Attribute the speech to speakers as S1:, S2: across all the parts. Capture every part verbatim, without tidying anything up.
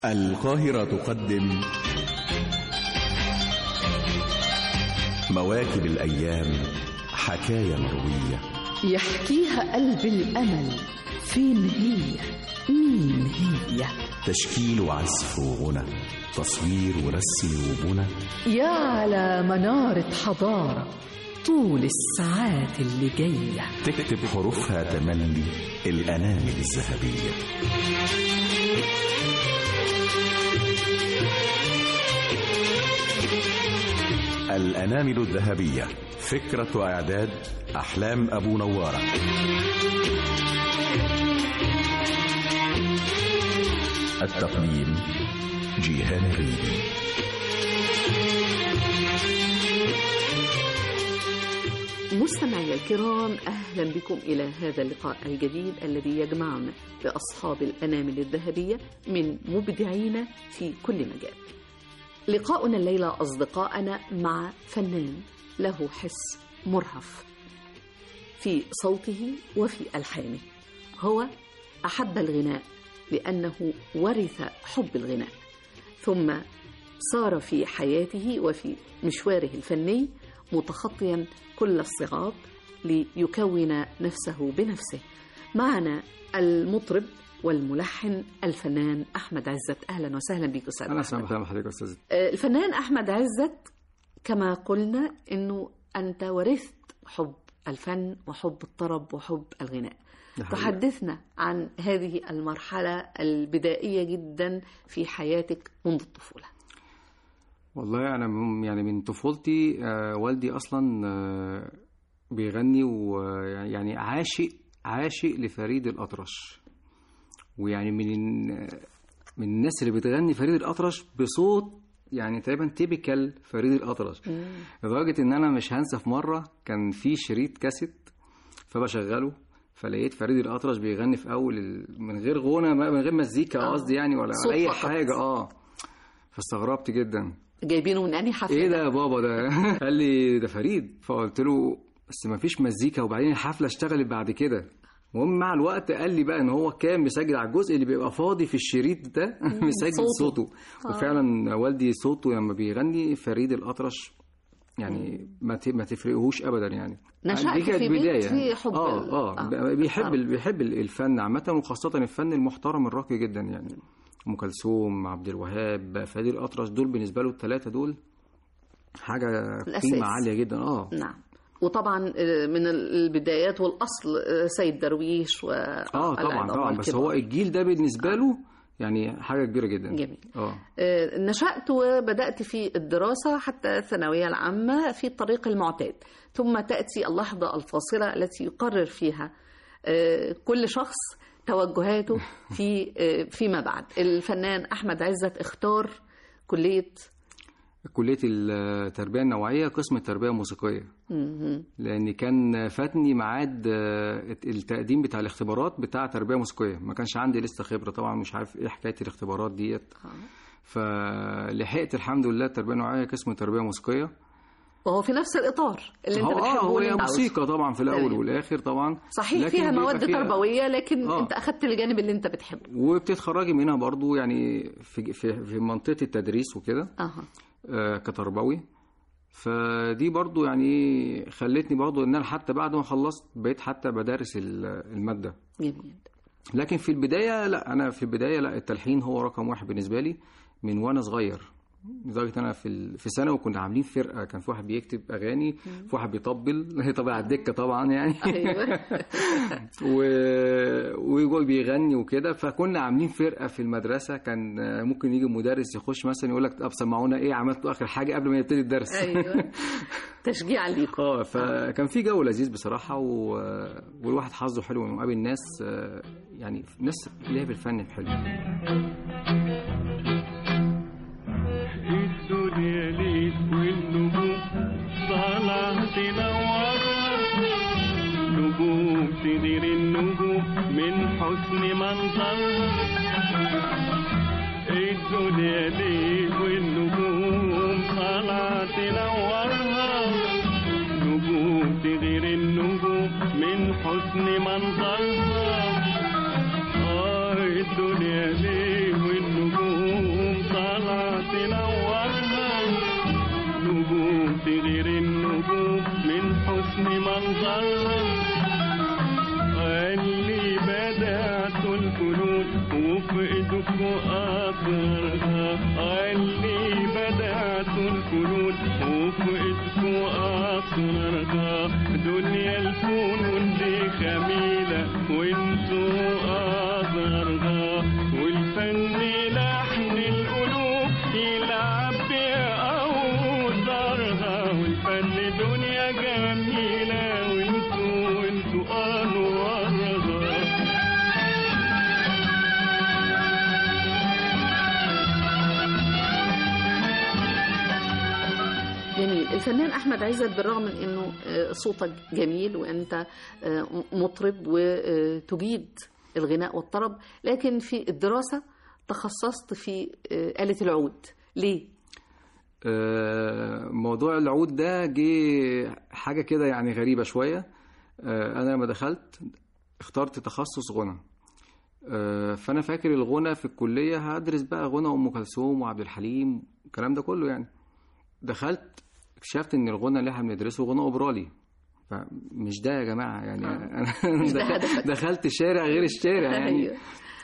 S1: القاهرة تقدم مواكب الأيام، حكاية مروية
S2: يحكيها قلب الأمل. فين هي؟ مين هي؟
S1: تشكيل وعزف وغنى، تصوير ورسم وبنى،
S2: يا على منارة حضارة طول الساعات اللي جاية
S1: تكتب حروفها تملي الأنامل الذهبية. الأنامل الذهبية، فكرة وإعداد أحلام أبو نوارة. التقديم جيهان الريبي.
S3: مستمعي الكرام، أهلا بكم إلى هذا اللقاء الجديد الذي يجمعنا بأصحاب الأنامل الذهبية من مبدعين في كل مجال. لقاؤنا الليلة أصدقائنا مع فنان له حس مرهف في صوته وفي ألحانه. هو أحب الغناء لأنه ورث حب الغناء، ثم صار في حياته وفي مشواره الفني متخطيا كل الصعاب ليكون نفسه بنفسه. معنا المطرب والملحن الفنان أحمد عزت. أهلا وسهلا بك أستاذ.
S4: أهلا وسهلا بحضرتك أستاذ.
S3: الفنان أحمد عزت، كما قلنا أنه أنت ورثت حب الفن وحب الطرب وحب الغناء. تحدثنا عن هذه المرحلة البدائية جدا في حياتك منذ الطفولة.
S4: والله أنا يعني من طفولتي آه والدي أصلا آه بيغني، ويعني عاشق عاشق لفريد الأطرش، ويعني من من الناس اللي بتغني فريد الأطرش بصوت يعني تقريبا تيبيكال فريد الأطرش، لدرجة إن أنا مش هنسى في مرة كان في شريط كاسيت فبشغله، فلقيت فريد الأطرش بيغني في أول من غير غنى، من غير مزيكا قصدي يعني ولا أي حاجة. اه فاستغربت جدا.
S3: جايبينه من أنهي حفلة؟
S4: ايه ده يا بابا ده؟ قال لي ده فريد. فقلت له بس ما فيش مزيكا، وبعدين الحفلة اشتغلت بعد كده. المهم مع الوقت قال لي بقى ان هو كان مسجل على الجزء اللي بيبقى فاضي في الشريط ده مسجل صوته, صوته. آه. وفعلا والدي صوته لما بيغني فريد الأطرش يعني ما ما تفرقهوش ابدا. يعني
S3: نشأت في بيت في حب
S4: اه اه, آه. بيحب آه. بيحب الفن عامة، وخاصة الفن المحترم الراقي جدا. يعني أم كلثوم، عبد الوهاب، فريد الأطرش، دول بالنسبة له الثلاثة دول حاجة قيمة عالية جدا. اه
S3: نعم. وطبعا من البدايات والأصل سيد درويش و
S4: اه طبعا طبعا بس هو الجيل ده بالنسبة له يعني حاجة كبيرة جدا.
S3: جميل. اه نشأت وبدأت في الدراسة حتى الثانوية العامة في الطريق المعتاد، ثم تأتي اللحظة الفاصلة التي يقرر فيها كل شخص توجهاته في فيما بعد. الفنان أحمد عزت اختار كلية
S4: كلية التربية النوعية، قسم التربية الموسيقية، لأن كان فاتني ميعاد التقديم بتاع الاختبارات بتاع تربية موسيقية، ما كانش عندي لسه خبرة طبعا، مش عارف ايه حكاية الاختبارات ديت. فلحقت الحمد لله التربية النوعية قسم التربية الموسيقية،
S3: وهو في نفس الإطار اللي انت بتحبه.
S4: اه هو موسيقى طبعا في الأول والآخر طبعا،
S3: صحيح فيها مواد فيها تربوية، لكن آه. انت أخدت الجانب اللي انت بتحبه،
S4: وبتتخرجي منها برضو يعني في في, في منطقة التدريس وكده.
S3: أه.
S4: آه كتربوي. فدي برضو يعني خلتني برضو ان انا حتى بعد ما خلصت بقيت حتى بدرس المادة.
S3: جميل.
S4: لكن في البداية لا، انا في البداية لا، التلحين هو رقم واحد بالنسبة لي من وانا صغير، لدرجة انا في في سنة وكنا عاملين فرقة، كان في واحد بيكتب اغاني، في واحد بيطبل طبعا على الدكة طبعا يعني
S3: ايوه
S4: و وبيغني وكده. فكنا عاملين فرقة في المدرسة، كان ممكن يجي مدرس يخش مثلا يقول لك طب سمعونا ايه عملتوا اخر حاجة قبل ما يبتدي الدرس.
S3: ايوه تشجيع ليكم.
S4: اه فكان في جو لذيذ بصراحة، و... والواحد حظه حلو انه قابل ناس يعني ناس ليها في الفن حلو.
S5: الدنيا ليك والنجوم طالعة تنورها، نجوم تدير النجوم من حسن منظرها. الدنيا ليك والنجوم طالعة تنورها، نجوم تدير النجوم من حسن منظرها. اه الدنيا ليك والنجوم أصغرها اللي بدأت الفنون وفقدت أصغرها دنيا الفنون دي خميلة وانتوا أصغرها والفن لحن القلوب يلعب بأوتارها والفن دنيا جميلة وانتوا وانتوا أنوارها.
S3: جميل. الفنان أحمد عزت بالرغم من أنه صوتك جميل وأنت مطرب وتجيد الغناء والطرب، لكن في الدراسة تخصصت في آلة العود. ليه؟
S4: موضوع العود ده جه حاجة كده يعني غريبة شوية. أنا لما دخلت اخترت تخصص غنى، فأنا فاكر الغنى في الكلية هدرس بقى غنى أم كلثوم وعبد الحليم الكلام ده كله يعني. دخلت اكتشفت ان الغنى اللي احنا بندرسه غنى اوبرالي، فمش ده يا جماعه يعني. انا دخلت شارع غير الشارع يعني.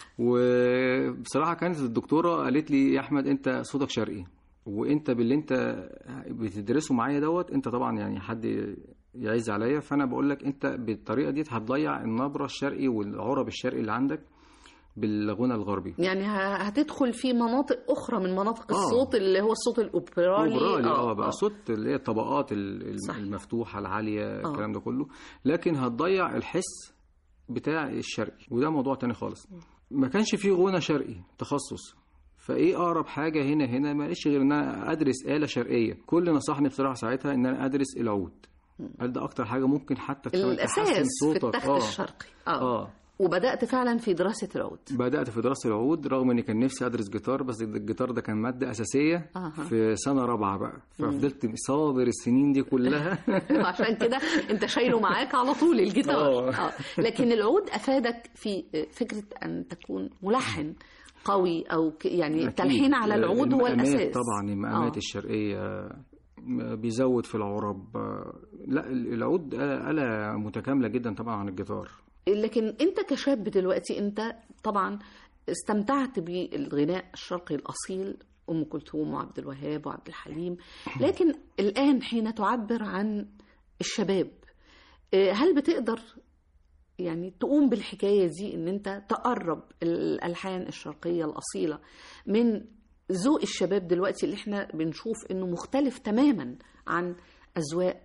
S4: وبصراحه كانت الدكتوره قالت لي يا احمد انت صوتك شرقي، وانت باللي انت بتدرسه معايا دوت انت طبعا يعني حد يعز عليا، فانا بقول لك انت بالطريقه دي هتضيع النبره الشرقي والعرب الشرقي اللي عندك بالغنى الغربي.
S3: يعني هتدخل في مناطق اخرى من مناطق آه. الصوت اللي هو الصوت الاوبرالي.
S4: اوبرالي اه, آه بقى صوت اللي هي الطبقات المفتوحه العاليه آه. الكلام ده كله، لكن هتضيع الحس بتاع الشرقي، وده موضوع تاني خالص. ما كانش فيه غنى شرقي تخصص، فايه اقرب حاجه هنا هنا ما لقيتش غير ان انا ادرس آلة شرقيه. كل نصحني بصراحه ساعتها ان انا ادرس العود، قال ده اكتر حاجه ممكن حتى
S3: الاساس في التخت آه. الشرقي اه, آه. وبدأت فعلا في دراسة العود. بدأت
S4: في دراسة العود رغم اني كان نفسي ادرس جيتار، بس الجيتار ده كان مادة اساسية آه. في سنة رابعة بقى، ففضلت صابر السنين دي كلها.
S3: عشان كده انت شايله معاك على طول الجيتار. آه. لكن العود افادك في فكرة ان تكون ملحن قوي او يعني التلحين على العود هو الاساس.
S4: طبعا المقامات آه. الشرقية بيزود في العرب. لا العود آلة متكاملة جدا طبعا عن الجيتار.
S3: لكن انت كشاب دلوقتي انت طبعا استمتعت بالغناء الشرقي الاصيل ام كلثوم وعبد الوهاب وعبد الحليم، لكن الان حين تعبر عن الشباب هل بتقدر يعني تقوم بالحكايه دي ان انت تقرب الالحان الشرقيه الاصيله من ذوق الشباب دلوقتي اللي احنا بنشوف انه مختلف تماما عن اذواق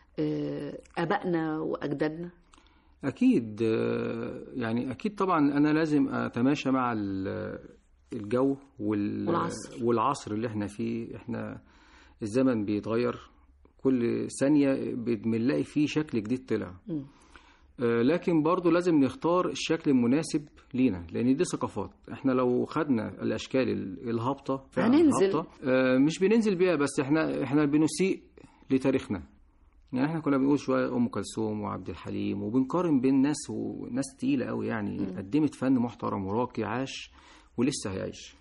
S3: ابائنا واجدادنا؟
S4: أكيد يعني أكيد طبعا أنا لازم أتماشى مع الجو
S3: والعصر.
S4: والعصر اللي احنا فيه. احنا الزمن بيتغير كل ثانية، بنلاقي فيه شكل جديد طلع. م. لكن برضو لازم نختار الشكل المناسب لينا، لأن دي ثقافات. احنا لو خدنا الأشكال الهابطة
S3: هننزل
S4: مش بننزل بيها، بس احنا احنا بنسيء لتاريخنا. يعني احنا كنا بنقول شويه ام كلثوم وعبد الحليم وبنقارن بين ناس وناس تقيله قوي يعني م. قدمت فن محترم وراقي عاش ولسه هيعيش.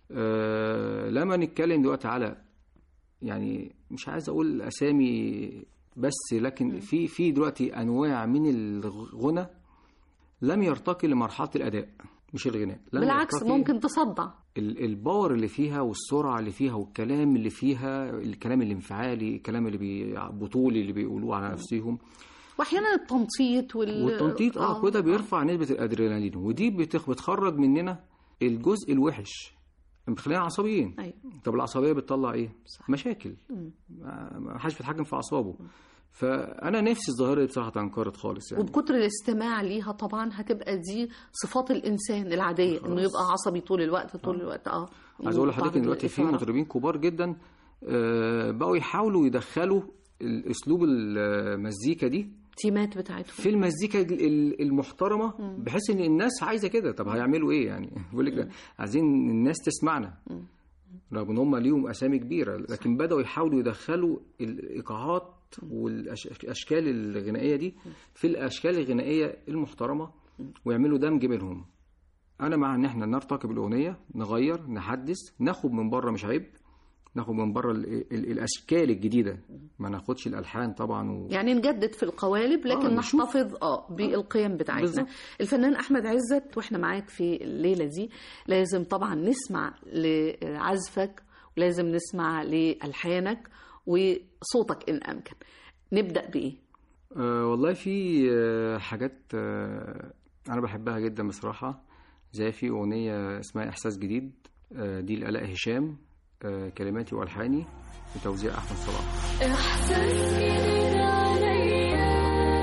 S4: آه لما نتكلم دلوقتي على يعني مش عايز اقول اسامي بس، لكن م. في في دلوقتي انواع من الغنى لم يرتقي لمرحله الاداء مش الغناء،
S3: بالعكس ممكن تصدع.
S4: الباور اللي فيها والسرعه اللي فيها والكلام اللي فيها، الكلام الانفعالي، الكلام اللي بي... بطولي اللي بيقولوه على نفسهم،
S3: واحيانا التنطيط وال...
S4: والتنطيط اه, آه. كده بيرفع نسبه الادرينالين، ودي بتخ... بتخرج مننا الجزء الوحش، بتخلينا عصبيين.
S3: أيوة.
S4: طب العصبيه بتطلع ايه؟ صح. مشاكل. ما حدش بيتحكم في اعصابه. فانا نفسي الظاهره دي بصراحه تنقرض خالص يعني.
S3: وبكتر الاستماع ليها طبعا هتبقى دي صفات الانسان العاديه خلاص. انه يبقى عصبي طول الوقت طول آه. الوقت اه
S4: عايز اقول لحضرتك ان دلوقتي في مطربين كبار جدا آه بقوا يحاولوا يدخلوا الاسلوب المزيكا دي
S3: تيمات بتاعتهم
S4: في المزيكا المحترمه، بحيث ان الناس عايزه كده. طب هيعملوا ايه يعني؟ بيقول لك عايزين الناس تسمعنا رغم ان هم ليهم اسامي كبيره، لكن بداوا يحاولوا يدخلوا الايقاعات والاشكال الغنائيه دي في الاشكال الغنائيه المحترمه ويعملوا دمج بينهم. انا مع ان احنا نرتقي بالاغنيه، نغير، نحدث، ناخد من بره مش عيب، ناخد من بره ال- ال- الاشكال الجديده، ما ناخدش الالحان طبعا و...
S3: يعني نجدد في القوالب لكن
S4: آه، نشوف.
S3: نحتفظ اه بالقيم بتاعتنا.
S4: بالظبط.
S3: الفنان احمد عزت، واحنا معاك في الليله دي لازم طبعا نسمع لعزفك ولازم نسمع لالحانك وصوتك ان امكن. نبدا بايه؟
S4: أه والله في آه، حاجات آه، انا بحبها جدا بصراحه، زي في اغنيه اسمها احساس جديد، آه، دي لآلاء هشام، آه، كلماتي والحاني بتوزيع احمد صلاح.
S6: إحساس جديد عليا،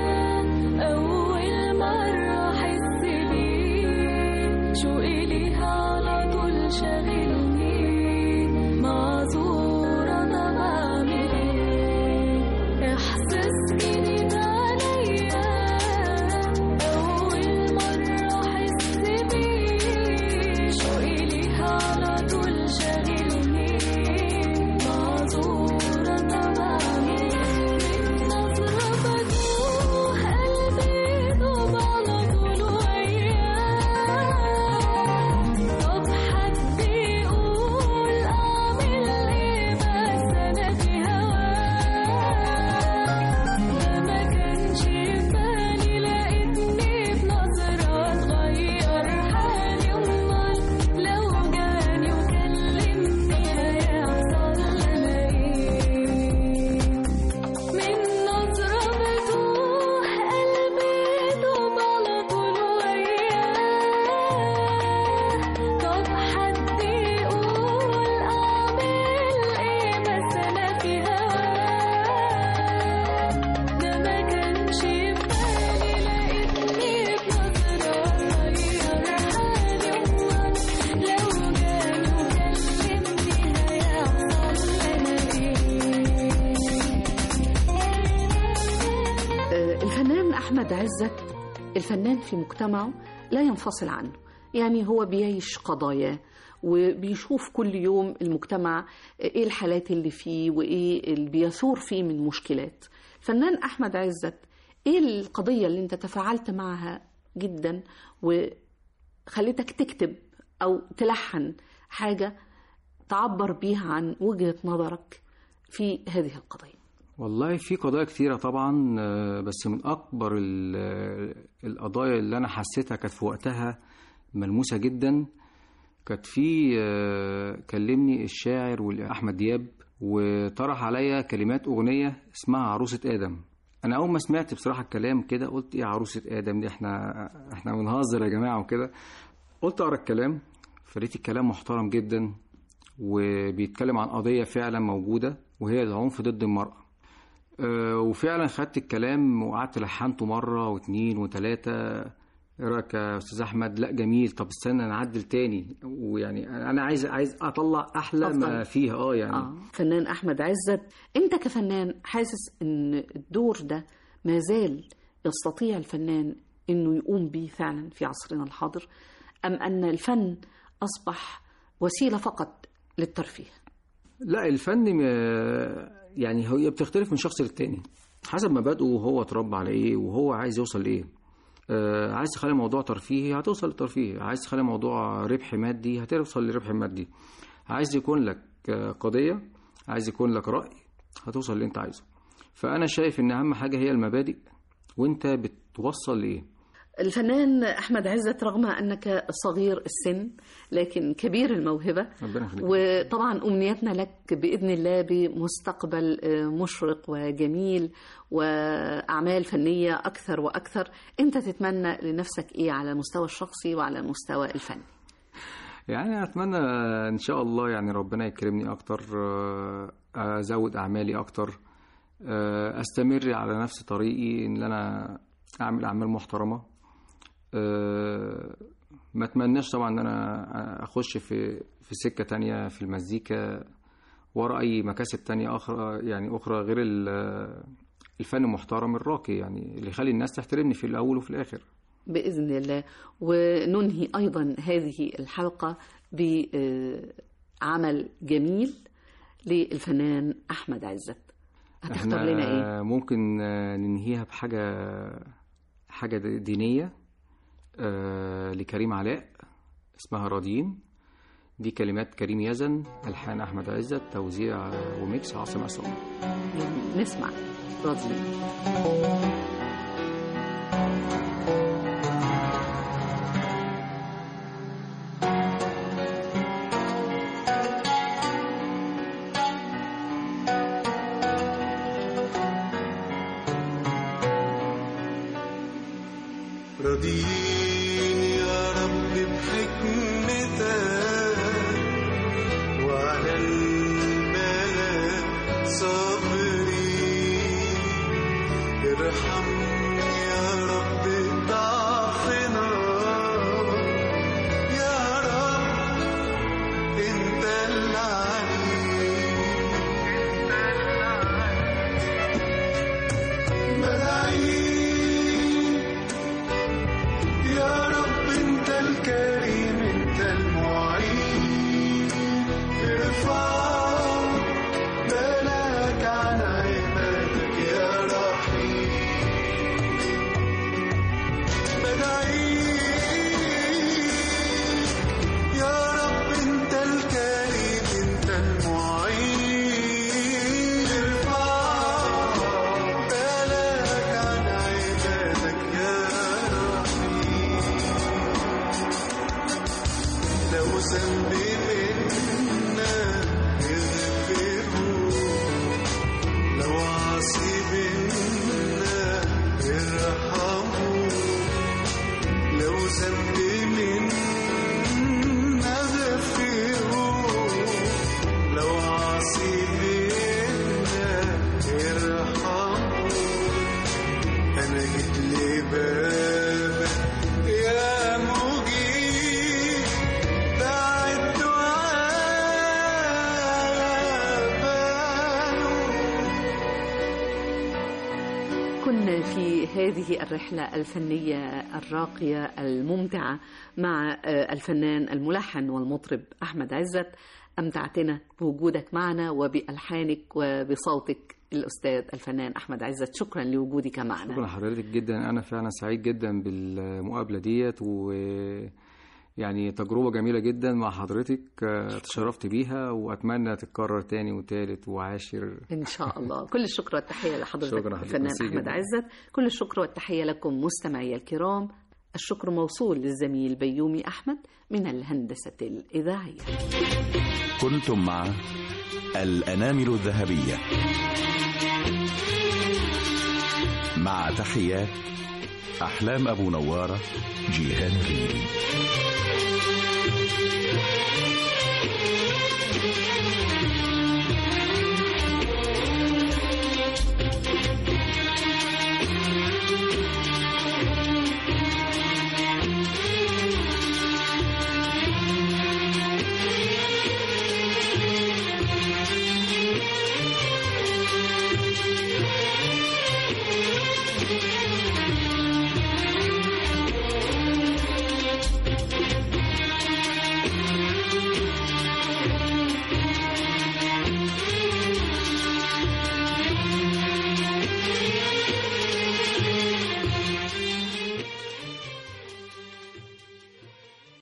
S6: أول مرة أحس بيه، شوقي ليها على طول شاغلني، معذورة أنا بعمل إيه. إحساس جديد عليا، أول مرة أحس بيه، شوقي ليها على طول شاغلني، معذورة أنا بعمل إيه. من نظرة بدوخ قلبي دوب على طول وياه، طب حد يقول أعمل إيه بس أنا في هواه، ده ما كانش في بالي لقيتني بنظرة تغير حالي، أمال لو جاني وكلمني هيحصل لنا إيه. من نظرة بدوخ قلبي دوب على طول وياه، طب حد يقول أعمل إيه بس أنا في هواه، ده ما كانش في بالي لقيتني بنظرة تغير حالي، أمال لو جاني وكلمني هيحصل لنا إيه.
S3: آه، الفنان أحمد عزت الفنان في مجتمعه لا ينفصل عنه، يعني هو بيعيش قضاياه وبيشوف كل يوم المجتمع ايه الحالات اللي فيه وايه اللي بيثور فيه من مشكلات. الفنان أحمد عزت، ايه القضية اللي انت تفاعلت معها جدا وخليتك تكتب او تلحن حاجة تعبر بيها عن وجهة نظرك في هذه القضية؟
S4: والله في قضايا كتيرة طبعا، آه، بس من أكبر ال- آه، القضايا اللي أنا حسيتها كانت في وقتها ملموسة جدا، كانت في آه، كلمني الشاعر أحمد دياب وطرح عليا كلمات أغنية اسمها عروسة آدم. أنا أول ما سمعت بصراحة الكلام كده قلت إيه عروسة آدم دي، إحنا إحنا بنهزر يا جماعة وكده. قلت أقرأ الكلام، فلقيت الكلام محترم جدا وبيتكلم عن قضية فعلا موجودة وهي العنف ضد المرأة. أه وفعلا خدت الكلام وقعدت لحنته مرة واثنين وثلاثة. ايه رايك يا استاذ احمد؟ لا جميل، طب استنى نعدل تاني، ويعني انا عايز عايز اطلع احلى
S3: أفضل.
S4: ما فيها. اه يعني
S3: آه. فنان أحمد عزت، أنت كفنان حاسس أن الدور ده ما زال يستطيع الفنان أنه يقوم به فعلا في عصرنا الحاضر، أم أن الفن أصبح وسيلة فقط للترفيه؟
S4: لا الفن م- يعني هي بتختلف من شخص للتاني حسب مبادئه وهو اتربى على ايه وهو عايز يوصل لايه. آه عايز تخلي الموضوع ترفيهي هتوصل للترفيه، عايز تخلي الموضوع ربح مادي هتوصل لربح مادي، عايز يكون لك آه، قضية، عايز يكون لك رأي، هتوصل اللي انت عايزه. فأنا شايف ان اهم حاجة هي المبادئ وانت بتوصل لايه.
S3: الفنان أحمد عزت، رغم أنك صغير السن لكن كبير الموهبة،
S4: ربنا يخليك.
S3: وطبعا أمنيتنا لك بإذن الله بمستقبل آه، مشرق وجميل وأعمال فنية أكثر وأكثر. أنت تتمنى لنفسك إيه على المستوى الشخصي وعلى المستوى الفني؟
S4: يعني أتمنى إن شاء الله يعني ربنا يكرمني أكتر، آه، أزود أعمالي أكتر، آه، أستمر على نفس طريقي إن أنا أعمل أعمال محترمة. آه، ما أتمناش طبعا إن أنا أخش في في سكة تانية في المزيكا ورا أي مكاسب تانية أخرى، يعني أخرى غير ال- الفن المحترم الراقي، يعني اللي يخلي الناس تحترمني في الأول وفي الآخر.
S3: بإذن الله. وننهي أيضا هذه الحلقة بعمل جميل للفنان أحمد عزت. هتختار لنا إيه؟
S4: ممكن ننهيها بحاجة حاجة دينية آه، لكريم علاء اسمها راضيين. دي كلمات كريم يزن، ألحان أحمد عزت، توزيع وميكس عاصم عصام.
S3: نسمع راضي.
S7: راضيين يا رب بحكمتك وعلى البلاء صابرين، ارحمني يا رب ضعفنا يا رب انت العليم، بدعيك يا رب انت الكريم انت المعين، ارفع بالك عن عبادك يا رحيم، بدعيك يا رب انت الكريم انت المعين، ارفع بالك عن عبادك يا رحيم، لو ذنبي منا اغفره، لو عاصي منا ارحمه، لو ذنبي منا اغفره، لو عاصي منا ارحمه، انا جيت لبابك يا مجيب دع الدعاء باله.
S3: كنا في هذه الرحلة الفنية الراقية الممتعة مع الفنان الملحن والمطرب أحمد عزت. أمتعتنا بوجودك معنا وبألحانك وبصوتك الأستاذ الفنان أحمد عزت. شكرا لوجودك معنا.
S4: شكرا لحضرتك جدا، أنا فعلا سعيد جدا بالمقابلة ديت، و يعني تجربة جميلة جدا مع حضرتك، تشرفت بيها وأتمنى تتكرر تاني وتالت وعاشر
S3: إن شاء الله. كل الشكر والتحية لحضرتك
S4: شكرا حضرتك.
S3: الفنان
S4: ميرسي
S3: أحمد
S4: جدا.
S3: عزت. كل الشكر والتحية لكم مستمعي الكرام. الشكر موصول للزميل بيومي أحمد من الهندسة الإذاعية.
S1: كنتم مع الأنامل الذهبية، مع تحيات أحلام أبو نوارة، جيهان ريدي.